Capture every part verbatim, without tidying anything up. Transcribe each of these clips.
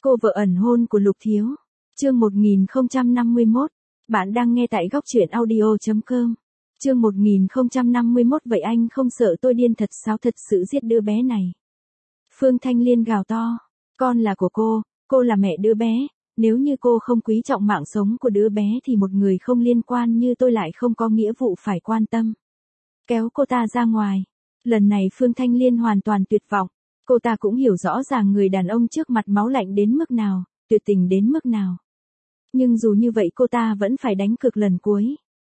Cô vợ ẩn hôn của Lục Thiếu. Chương một nghìn không trăm năm mươi mốt. Bạn đang nghe tại góc truyện audio chấm com. Chương một nghìn không trăm năm mươi mốt. Vậy anh không sợ tôi điên thật sao, thật sự giết đứa bé này? Phương Thanh Liên gào to. Con là của cô, cô là mẹ đứa bé. Nếu như cô không quý trọng mạng sống của đứa bé thì một người không liên quan như tôi lại không có nghĩa vụ phải quan tâm. Kéo cô ta ra ngoài. Lần này Phương Thanh Liên hoàn toàn tuyệt vọng. Cô ta cũng hiểu rõ ràng người đàn ông trước mặt máu lạnh đến mức nào, tuyệt tình đến mức nào. Nhưng dù như vậy cô ta vẫn phải đánh cược lần cuối.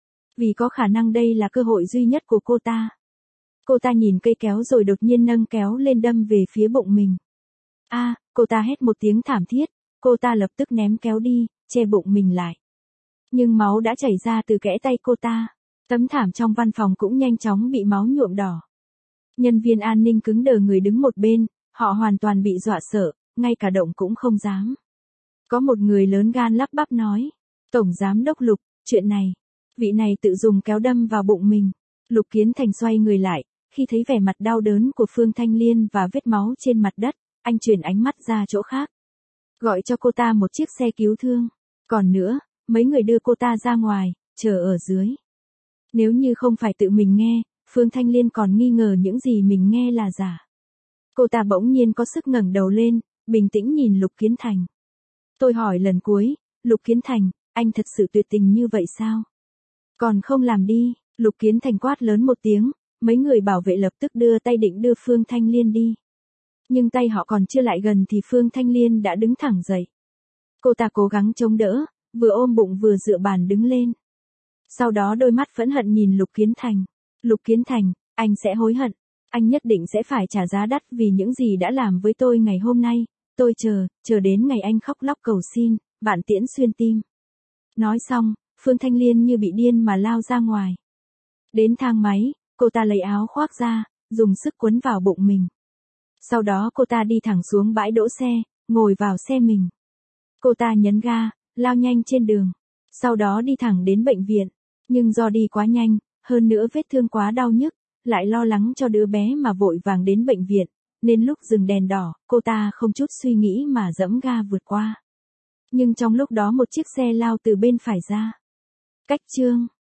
Vì có khả năng đây là cơ hội duy nhất của cô ta. Cô ta nhìn cây kéo rồi đột nhiên nâng kéo lên đâm về phía bụng mình. A, à, cô ta hét một tiếng thảm thiết, cô ta lập tức ném kéo đi, che bụng mình lại. Nhưng máu đã chảy ra từ kẽ tay cô ta. Tấm thảm trong văn phòng cũng nhanh chóng bị máu nhuộm đỏ. Nhân viên an ninh cứng đờ người đứng một bên, họ hoàn toàn bị dọa sợ, ngay cả động cũng không dám. Có một người lớn gan lắp bắp nói, Tổng Giám đốc Lục, chuyện này, vị này tự dùng kéo đâm vào bụng mình. Lục Kiến Thành xoay người lại, khi thấy vẻ mặt đau đớn của Phương Thanh Liên và vết máu trên mặt đất, anh chuyển ánh mắt ra chỗ khác. Gọi cho cô ta một chiếc xe cứu thương. Còn nữa, mấy người đưa cô ta ra ngoài, chờ ở dưới. Nếu như không phải tự mình nghe, Phương Thanh Liên còn nghi ngờ những gì mình nghe là giả. Cô ta bỗng nhiên có sức ngẩng đầu lên, bình tĩnh nhìn Lục Kiến Thành. Tôi hỏi lần cuối, Lục Kiến Thành, anh thật sự tuyệt tình như vậy sao? Còn không làm đi, Lục Kiến Thành quát lớn một tiếng, mấy người bảo vệ lập tức đưa tay định đưa Phương Thanh Liên đi. Nhưng tay họ còn chưa lại gần thì Phương Thanh Liên đã đứng thẳng dậy. Cô ta cố gắng chống đỡ, vừa ôm bụng vừa dựa bàn đứng lên. Sau đó đôi mắt phẫn hận nhìn Lục Kiến Thành. Lục Kiến Thành, anh sẽ hối hận. Anh nhất định sẽ phải trả giá đắt vì những gì đã làm với tôi ngày hôm nay. Tôi chờ, chờ đến ngày anh khóc lóc cầu xin, vạn tiễn xuyên tim. Nói xong, Phương Thanh Liên như bị điên mà lao ra ngoài. Đến thang máy, cô ta lấy áo khoác ra, dùng sức quấn vào bụng mình. Sau đó cô ta đi thẳng xuống bãi đỗ xe, ngồi vào xe mình. Cô ta nhấn ga, lao nhanh trên đường. Sau đó đi thẳng đến bệnh viện. Nhưng do đi quá nhanh, hơn nữa vết thương quá đau nhức, lại lo lắng cho đứa bé mà vội vàng đến bệnh viện, nên lúc dừng đèn đỏ, cô ta không chút suy nghĩ mà giẫm ga vượt qua. Nhưng trong lúc đó một chiếc xe lao từ bên phải ra. Cách chương